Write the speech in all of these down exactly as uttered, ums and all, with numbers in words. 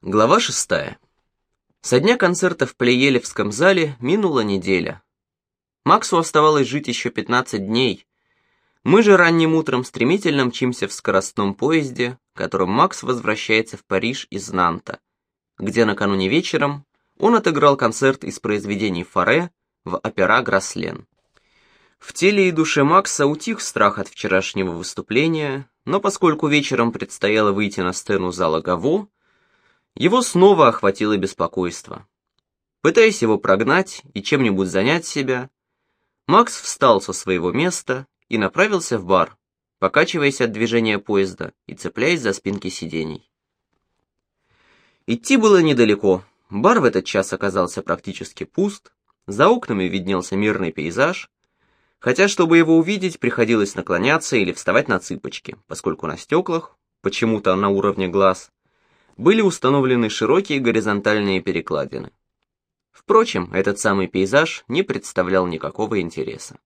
Глава шестая. Со дня концерта в Плеелевском зале минула неделя. Максу оставалось жить еще пятнадцать дней. Мы же ранним утром стремительно мчимся в скоростном поезде, которым Макс возвращается в Париж из Нанта, где накануне вечером он отыграл концерт из произведений Фаре в опера «Граслен». В теле и душе Макса утих страх от вчерашнего выступления, но поскольку вечером предстояло выйти на сцену зала Гаво, его снова охватило беспокойство. Пытаясь его прогнать и чем-нибудь занять себя, Макс встал со своего места и направился в бар, покачиваясь от движения поезда и цепляясь за спинки сидений. Идти было недалеко. Бар в этот час оказался практически пуст, за окнами виднелся мирный пейзаж, хотя, чтобы его увидеть, приходилось наклоняться или вставать на цыпочки, поскольку на стеклах, почему-то на уровне глаз, были установлены широкие горизонтальные перекладины. Впрочем, этот самый пейзаж не представлял никакого интереса.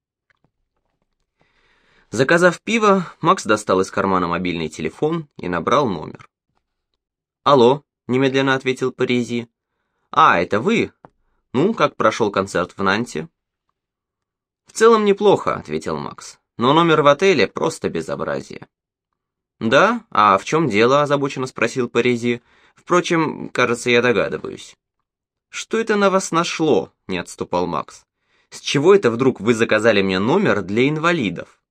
Заказав пиво, Макс достал из кармана мобильный телефон и набрал номер. «Алло», — немедленно ответил Паризи. «А, это вы? Ну, как прошел концерт в Нанте?» «В целом неплохо», — ответил Макс, «но номер в отеле просто безобразие». «Да? А в чем дело?» — озабоченно спросил Паризи. «Впрочем, кажется, я догадываюсь». «Что это на вас нашло?» — не отступал Макс. «С чего это вдруг вы заказали мне номер для инвалидов?»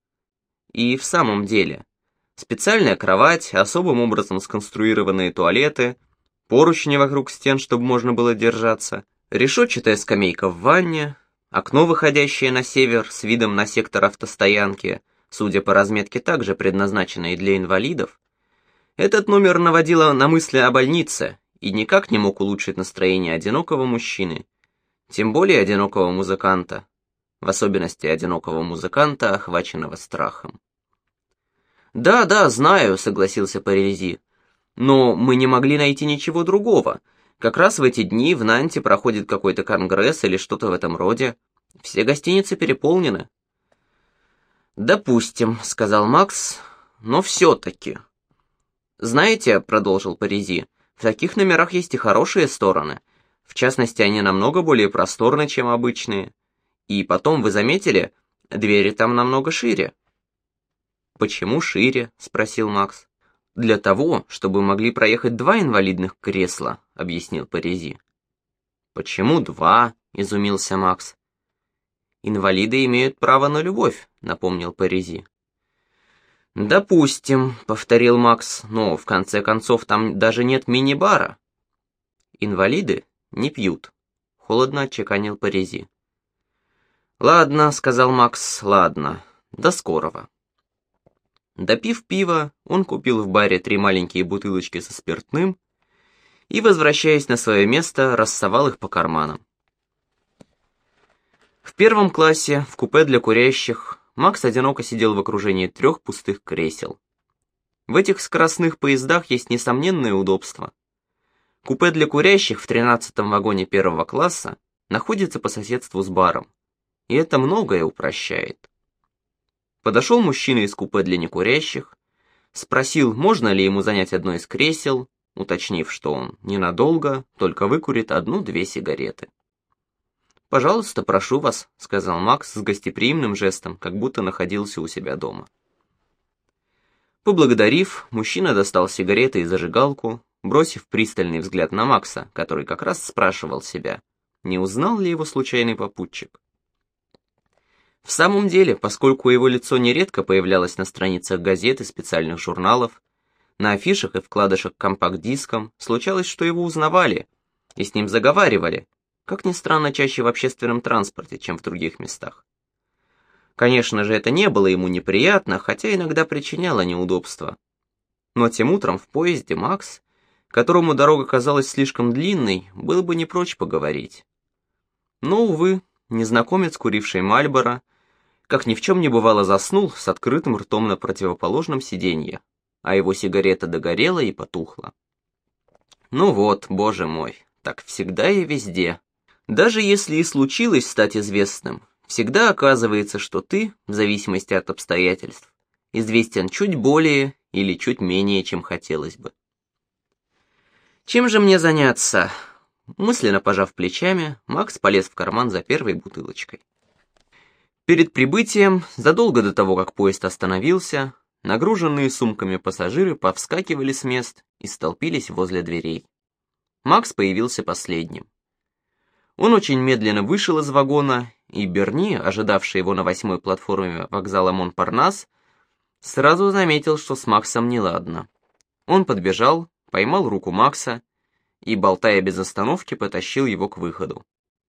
И в самом деле, специальная кровать, особым образом сконструированные туалеты, поручни вокруг стен, чтобы можно было держаться, решетчатая скамейка в ванне, окно, выходящее на север с видом на сектор автостоянки, судя по разметке, также предназначенной для инвалидов, этот номер наводило на мысли о больнице и никак не мог улучшить настроение одинокого мужчины, тем более одинокого музыканта, в особенности одинокого музыканта, охваченного страхом. «Да, да, знаю», — согласился Паризи, «но мы не могли найти ничего другого. Как раз в эти дни в Нанте проходит какой-то конгресс или что-то в этом роде. Все гостиницы переполнены». «Допустим», — сказал Макс, — «но все-таки». «Знаете», — продолжил Паризи, — «в таких номерах есть и хорошие стороны. В частности, они намного более просторны, чем обычные. И потом, вы заметили, двери там намного шире». «Почему шире?» — спросил Макс. «Для того, чтобы могли проехать два инвалидных кресла», — объяснил Паризи. «Почему два?» — изумился Макс. «Инвалиды имеют право на любовь», — напомнил Паризи. «Допустим», — повторил Макс, — «но в конце концов там даже нет мини-бара». «Инвалиды не пьют», — холодно отчеканил Паризи. «Ладно», — сказал Макс, — «ладно, до скорого». Допив пива, он купил в баре три маленькие бутылочки со спиртным и, возвращаясь на свое место, рассовал их по карманам. В первом классе, в купе для курящих, Макс одиноко сидел в окружении трех пустых кресел. В этих скоростных поездах есть несомненное удобство. Купе для курящих в тринадцатом вагоне первого класса находится по соседству с баром, и это многое упрощает. Подошел мужчина из купе для некурящих, спросил, можно ли ему занять одно из кресел, уточнив, что он ненадолго, только выкурит одну-две сигареты. «Пожалуйста, прошу вас», — сказал Макс с гостеприимным жестом, как будто находился у себя дома. Поблагодарив, мужчина достал сигареты и зажигалку, бросив пристальный взгляд на Макса, который как раз спрашивал себя, не узнал ли его случайный попутчик. В самом деле, поскольку его лицо нередко появлялось на страницах газет и специальных журналов, на афишах и вкладышах к компакт-дискам случалось, что его узнавали и с ним заговаривали, как ни странно, чаще в общественном транспорте, чем в других местах. Конечно же, это не было ему неприятно, хотя иногда причиняло неудобства. Но тем утром в поезде Макс, которому дорога казалась слишком длинной, был бы не прочь поговорить. Но, увы, незнакомец, куривший Мальборо, как ни в чем не бывало, заснул с открытым ртом на противоположном сиденье, а его сигарета догорела и потухла. Ну вот, боже мой, так всегда и везде. Даже если и случилось стать известным, всегда оказывается, что ты, в зависимости от обстоятельств, известен чуть более или чуть менее, чем хотелось бы. Чем же мне заняться? Мысленно пожав плечами, Макс полез в карман за первой бутылочкой. Перед прибытием, задолго до того, как поезд остановился, нагруженные сумками пассажиры повскакивали с мест и столпились возле дверей. Макс появился последним. Он очень медленно вышел из вагона, и Берни, ожидавший его на восьмой платформе вокзала Монпарнас, сразу заметил, что с Максом неладно. Он подбежал, поймал руку Макса и, болтая без остановки, потащил его к выходу.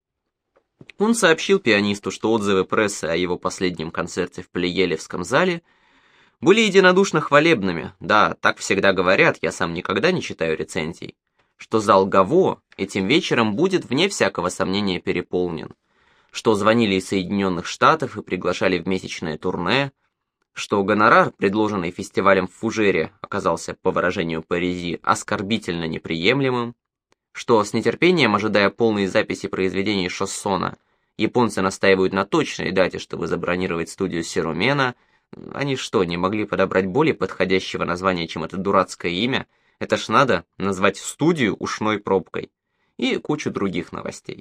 Он сообщил пианисту, что отзывы прессы о его последнем концерте в Плеелевском зале были единодушно хвалебными. Да, так всегда говорят, я сам никогда не читаю рецензий. Что зал Гаво этим вечером будет вне всякого сомнения переполнен. Что звонили из Соединенных Штатов и приглашали в месячное турне. Что гонорар, предложенный фестивалем в Фужере, оказался, по выражению Паризи, оскорбительно неприемлемым. Что, с нетерпением ожидая полной записи произведений Шоссона, японцы настаивают на точной дате, чтобы забронировать студию Сирумена. Они что, не могли подобрать более подходящего названия, чем это дурацкое имя? Это ж надо назвать студию ушной пробкой. И кучу других новостей.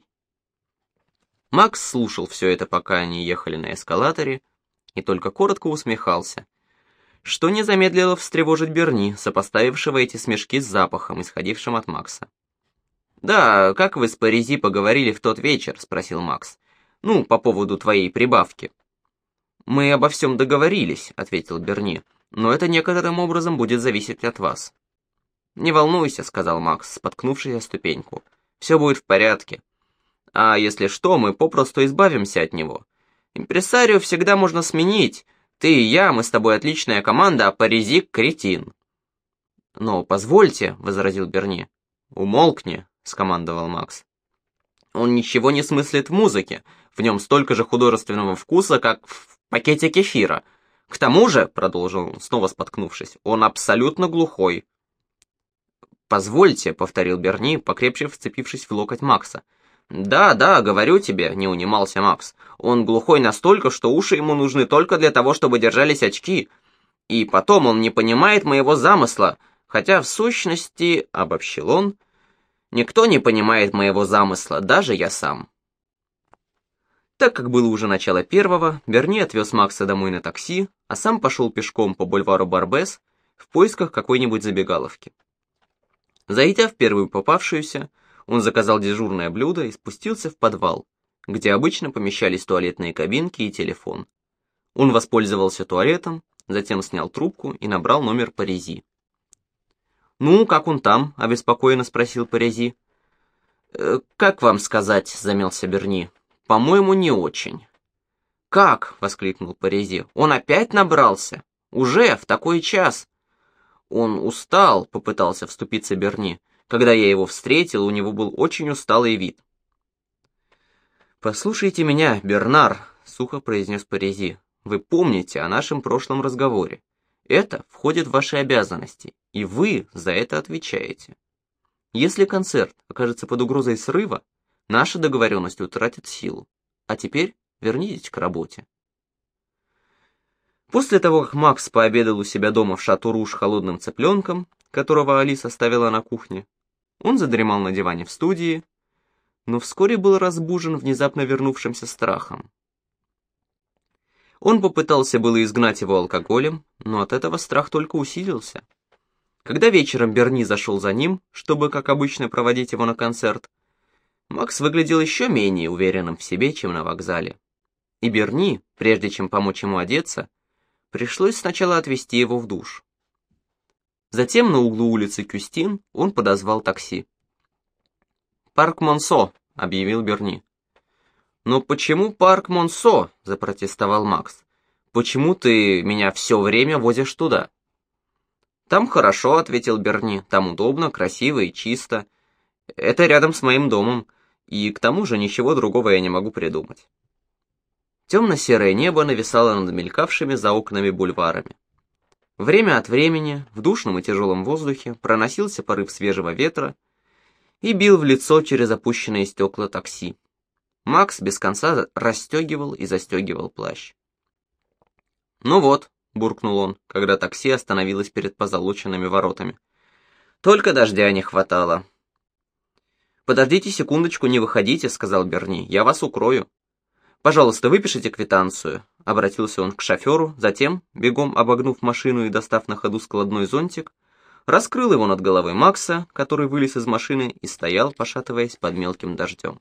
Макс слушал все это, пока они ехали на эскалаторе, и только коротко усмехался, что не замедлило встревожить Берни, сопоставившего эти смешки с запахом, исходившим от Макса. «Да, как вы с Паризи поговорили в тот вечер?» — спросил Макс. «Ну, по поводу твоей прибавки». «Мы обо всем договорились», — ответил Берни, «но это некоторым образом будет зависеть от вас». «Не волнуйся», — сказал Макс, споткнувшись о ступеньку. «Все будет в порядке. А если что, мы попросту избавимся от него. Импресарио всегда можно сменить. Ты и я, мы с тобой отличная команда, а Паризи — кретин». «Но позвольте», — возразил Берни. «Умолкни», — скомандовал Макс. «Он ничего не смыслит в музыке. В нем столько же художественного вкуса, как в пакете кефира. К тому же», — продолжил он, снова споткнувшись, — «он абсолютно глухой». «Позвольте», — повторил Берни, покрепче вцепившись в локоть Макса. «Да, да, говорю тебе», — не унимался Макс. «Он глухой настолько, что уши ему нужны только для того, чтобы держались очки. И потом он не понимает моего замысла, хотя в сущности, — обобщил он, — никто не понимает моего замысла, даже я сам». Так как было уже начало первого, Берни отвез Макса домой на такси, а сам пошел пешком по бульвару Барбес в поисках какой-нибудь забегаловки. Зайдя в первую попавшуюся, он заказал дежурное блюдо и спустился в подвал, где обычно помещались туалетные кабинки и телефон. Он воспользовался туалетом, затем снял трубку и набрал номер Паризи. «Ну, как он там?» — обеспокоенно спросил Паризи. «Э, «Как вам сказать?» — замялся Берни. «По-моему, не очень». «Как?» — воскликнул Паризи. «Он опять набрался? Уже? В такой час?» «Он устал», — попытался вступиться Берни. «Когда я его встретил, у него был очень усталый вид». «Послушайте меня, Бернар», — сухо произнес Паризи. «Вы помните о нашем прошлом разговоре. Это входит в ваши обязанности, и вы за это отвечаете. Если концерт окажется под угрозой срыва, наша договоренность утратит силу. А теперь вернитесь к работе». После того, как Макс пообедал у себя дома в Шато-Руж холодным цыпленком, которого Алис оставила на кухне, он задремал на диване в студии, но вскоре был разбужен внезапно вернувшимся страхом. Он попытался было изгнать его алкоголем, но от этого страх только усилился. Когда вечером Берни зашел за ним, чтобы, как обычно, проводить его на концерт, Макс выглядел еще менее уверенным в себе, чем на вокзале. И Берни, прежде чем помочь ему одеться, пришлось сначала отвезти его в душ. Затем на углу улицы Кюстин он подозвал такси. «Парк Монсо», — объявил Берни. «Но почему парк Монсо?» — запротестовал Макс. «Почему ты меня все время возишь туда?» «Там хорошо», — ответил Берни. «Там удобно, красиво и чисто. Это рядом с моим домом, и к тому же ничего другого я не могу придумать». Темно-серое небо нависало над мелькавшими за окнами бульварами. Время от времени в душном и тяжелом воздухе проносился порыв свежего ветра и бил в лицо через опущенные стекла такси. Макс без конца расстегивал и застегивал плащ. «Ну вот», — буркнул он, когда такси остановилось перед позолоченными воротами. Только дождя не хватало. «Подождите секундочку, не выходите», — сказал Берни, — «я вас укрою». «Пожалуйста, выпишите квитанцию», — обратился он к шоферу, затем, бегом обогнув машину и достав на ходу складной зонтик, раскрыл его над головой Макса, который вылез из машины и стоял, пошатываясь под мелким дождем.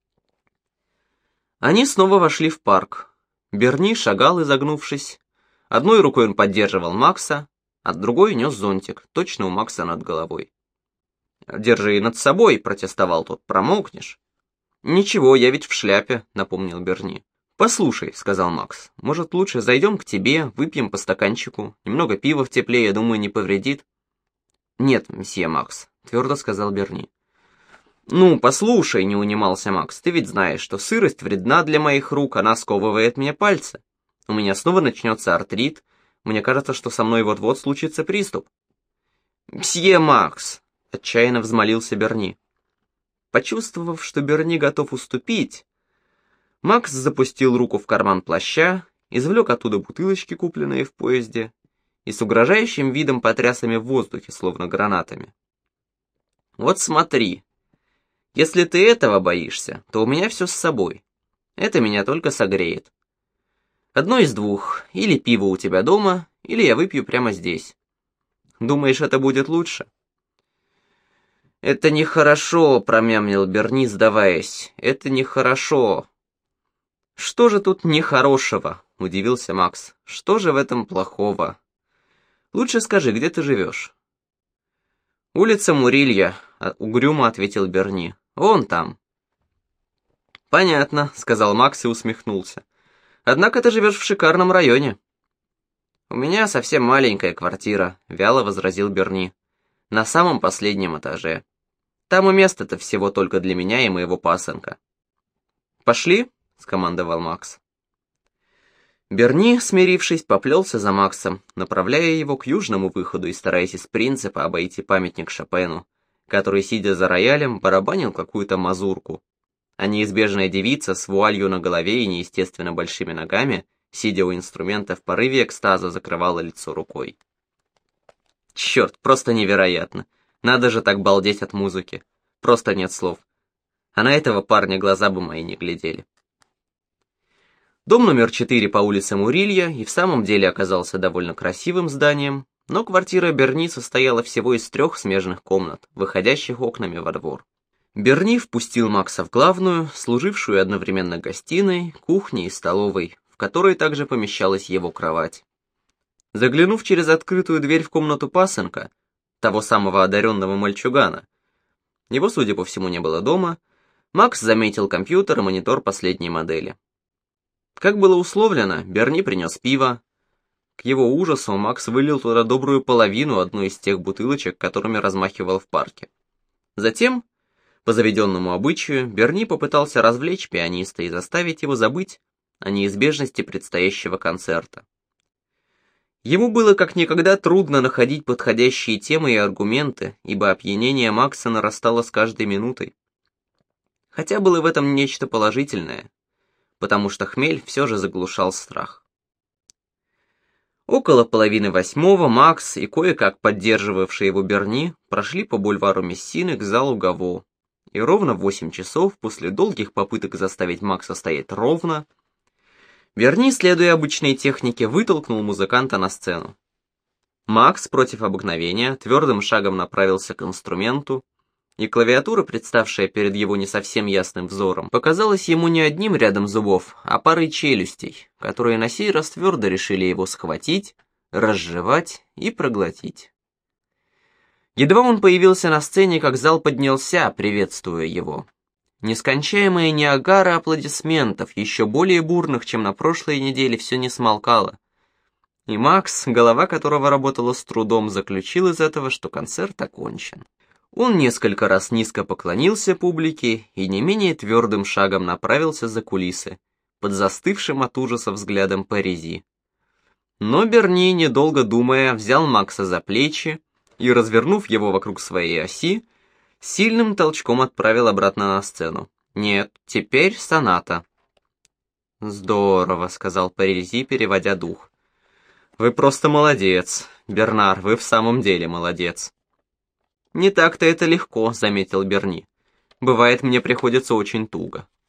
Они снова вошли в парк. Берни шагал, изогнувшись. Одной рукой он поддерживал Макса, а другой нес зонтик, точно у Макса над головой. «Держи над собой», — протестовал тот, — «промокнешь». «Ничего, я ведь в шляпе», — напомнил Берни. «Послушай», — сказал Макс, — «может, лучше зайдем к тебе, выпьем по стаканчику, немного пива в тепле, я думаю, не повредит». «Нет, мсье Макс», — твердо сказал Берни. «Ну, послушай», — не унимался Макс, — «ты ведь знаешь, что сырость вредна для моих рук, она сковывает мне пальцы. У меня снова начнется артрит, мне кажется, что со мной вот-вот случится приступ». «Мсье Макс», — отчаянно взмолился Берни. Почувствовав, что Берни готов уступить, Макс запустил руку в карман плаща, извлек оттуда бутылочки, купленные в поезде, и с угрожающим видом потряс ими в воздухе, словно гранатами. «Вот смотри, если ты этого боишься, то у меня все с собой. Это меня только согреет. Одно из двух, или пиво у тебя дома, или я выпью прямо здесь. Думаешь, это будет лучше?» «Это нехорошо», — промямлил Берни, сдаваясь. «Это нехорошо». «Что же тут нехорошего?» — удивился Макс. «Что же в этом плохого? Лучше скажи, где ты живешь?» «Улица Мурилья», — угрюмо ответил Берни. «Вон там». «Понятно», — сказал Макс и усмехнулся. «Однако ты живешь в шикарном районе». «У меня совсем маленькая квартира», — вяло возразил Берни. «На самом последнем этаже. Там и место-то всего только для меня и моего пасынка». «Пошли», — скомандовал Макс. Берни, смирившись, поплелся за Максом, направляя его к южному выходу и стараясь из принципа обойти памятник Шопену, который, сидя за роялем, барабанил какую-то мазурку, а неизбежная девица с вуалью на голове и неестественно большими ногами, сидя у инструмента в порыве экстаза, закрывала лицо рукой. «Черт, просто невероятно! Надо же так балдеть от музыки! Просто нет слов. А на этого парня глаза бы мои не глядели». Дом номер четыре по улице Мурилья и в самом деле оказался довольно красивым зданием, но квартира Берни состояла всего из трех смежных комнат, выходящих окнами во двор. Берни впустил Макса в главную, служившую одновременно гостиной, кухней и столовой, в которой также помещалась его кровать. Заглянув через открытую дверь в комнату пасынка, того самого одаренного мальчугана, его, судя по всему, не было дома, Макс заметил компьютер и монитор последней модели. Как было условлено, Берни принес пиво. К его ужасу Макс вылил туда добрую половину одной из тех бутылочек, которыми размахивал в парке. Затем, по заведенному обычаю, Берни попытался развлечь пианиста и заставить его забыть о неизбежности предстоящего концерта. Ему было как никогда трудно находить подходящие темы и аргументы, ибо опьянение Макса нарастало с каждой минутой. Хотя было в этом нечто положительное, потому что хмель все же заглушал страх. Около половины восьмого Макс и кое-как поддерживавший его Берни прошли по бульвару Мессины к залу Гаво, и ровно в восемь часов, после долгих попыток заставить Макса стоять ровно, Берни, следуя обычной технике, вытолкнул музыканта на сцену. Макс, против обыкновения, твердым шагом направился к инструменту, и клавиатура, представшая перед его не совсем ясным взором, показалась ему не одним рядом зубов, а парой челюстей, которые на сей раз твердо решили его схватить, разжевать и проглотить. Едва он появился на сцене, как зал поднялся, приветствуя его. Нескончаемая ниагара аплодисментов, еще более бурных, чем на прошлой неделе, все не смолкало. И Макс, голова которого работала с трудом, заключил из этого, что концерт окончен. Он несколько раз низко поклонился публике и не менее твердым шагом направился за кулисы, под застывшим от ужаса взглядом Паризи. Но Берни, недолго думая, взял Макса за плечи и, развернув его вокруг своей оси, сильным толчком отправил обратно на сцену. «Нет, теперь соната». «Здорово», — сказал Паризи, переводя дух. «Вы просто молодец, Бернар, вы в самом деле молодец». «Не так-то это легко», — заметил Берни. «Бывает, мне приходится очень туго».